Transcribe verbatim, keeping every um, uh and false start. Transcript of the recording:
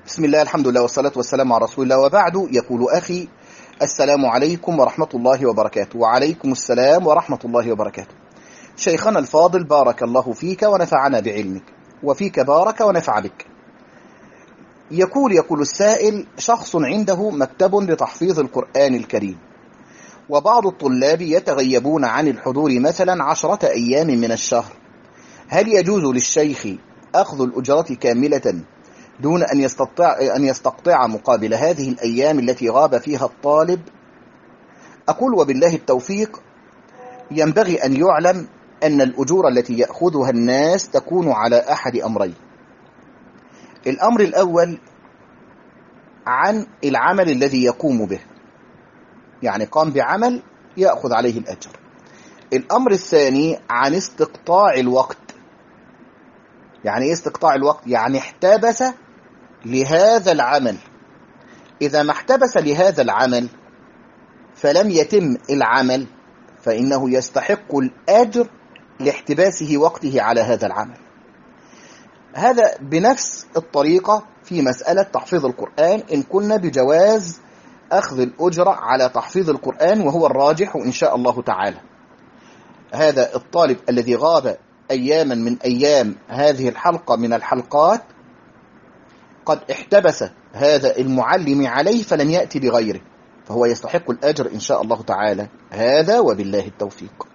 بسم الله، الحمد لله، والصلاة والسلام على رسول الله، وبعد. يقول أخي: السلام عليكم ورحمة الله وبركاته. وعليكم السلام ورحمة الله وبركاته. شيخنا الفاضل، بارك الله فيك ونفعنا بعلمك، وفيك بارك ونفع بك. يقول يقول السائل: شخص عنده مكتب لتحفيظ القرآن الكريم، وبعض الطلاب يتغيبون عن الحضور مثلا عشرة أيام من الشهر، هل يجوز للشيخ أخذ الأجرة كاملة دون أن يستطيع أن يستقطع مقابل هذه الأيام التي غاب فيها الطالب؟ أقول: وبالله التوفيق. ينبغي أن يعلم أن الأجور التي يأخذها الناس تكون على أحد أمرين. الأمر الأول عن العمل الذي يقوم به، يعني قام بعمل يأخذ عليه الأجر. الأمر الثاني عن استقطاع الوقت. يعني إيه استقطاع الوقت؟ يعني احتبس لهذا العمل. إذا ما احتبس لهذا العمل فلم يتم العمل، فإنه يستحق الأجر لاحتباسه وقته على هذا العمل. هذا بنفس الطريقة في مسألة تحفيظ القرآن، إن كنا بجواز أخذ الأجرة على تحفيظ القرآن، وهو الراجح إن شاء الله تعالى. هذا الطالب الذي غاب أياما من أيام هذه الحلقة من الحلقات قد احتبس هذا المعلم عليه فلم يأتي بغيره، فهو يستحق الأجر إن شاء الله تعالى. هذا وبالله التوفيق.